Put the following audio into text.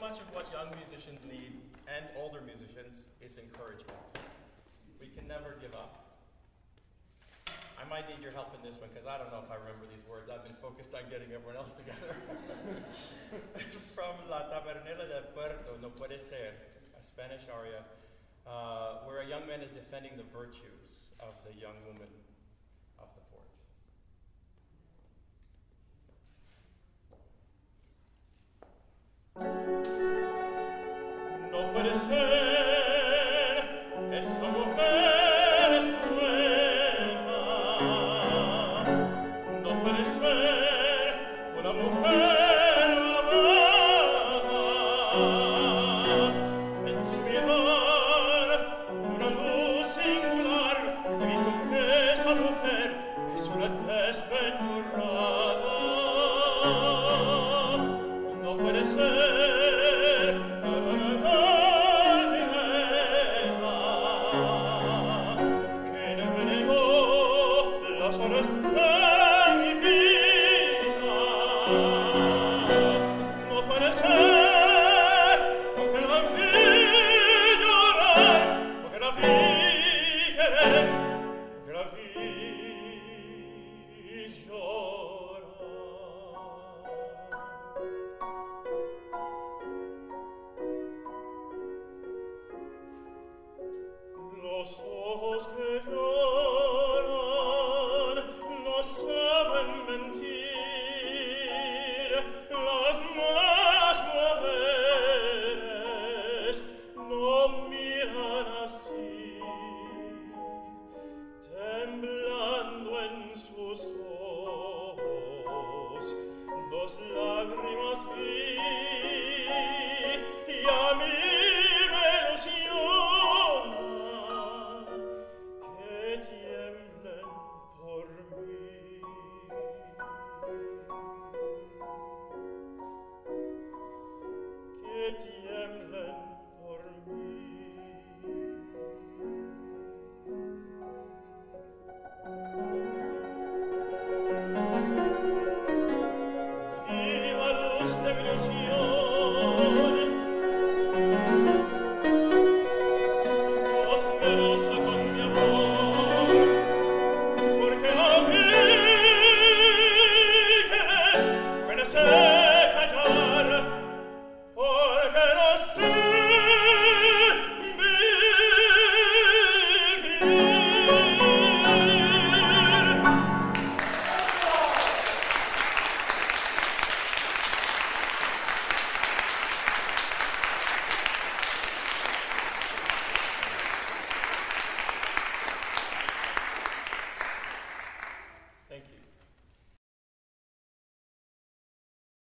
much of what young musicians need, and older musicians, is encouragement. We can never give up. I might need your help in this one, because I don't know if I remember these words. I've been focused on getting everyone else together. From La Tabernera de Puerto, No Puede Ser, a Spanish aria, where a young man is defending the virtues of the young woman of the port. No puede ser, esa mujer es buena. No puede ser una mujer malvada. En su mirar, una luz singular, he visto que esa mujer es una desventurada. No puede ser. Viva luz de mi ilusión.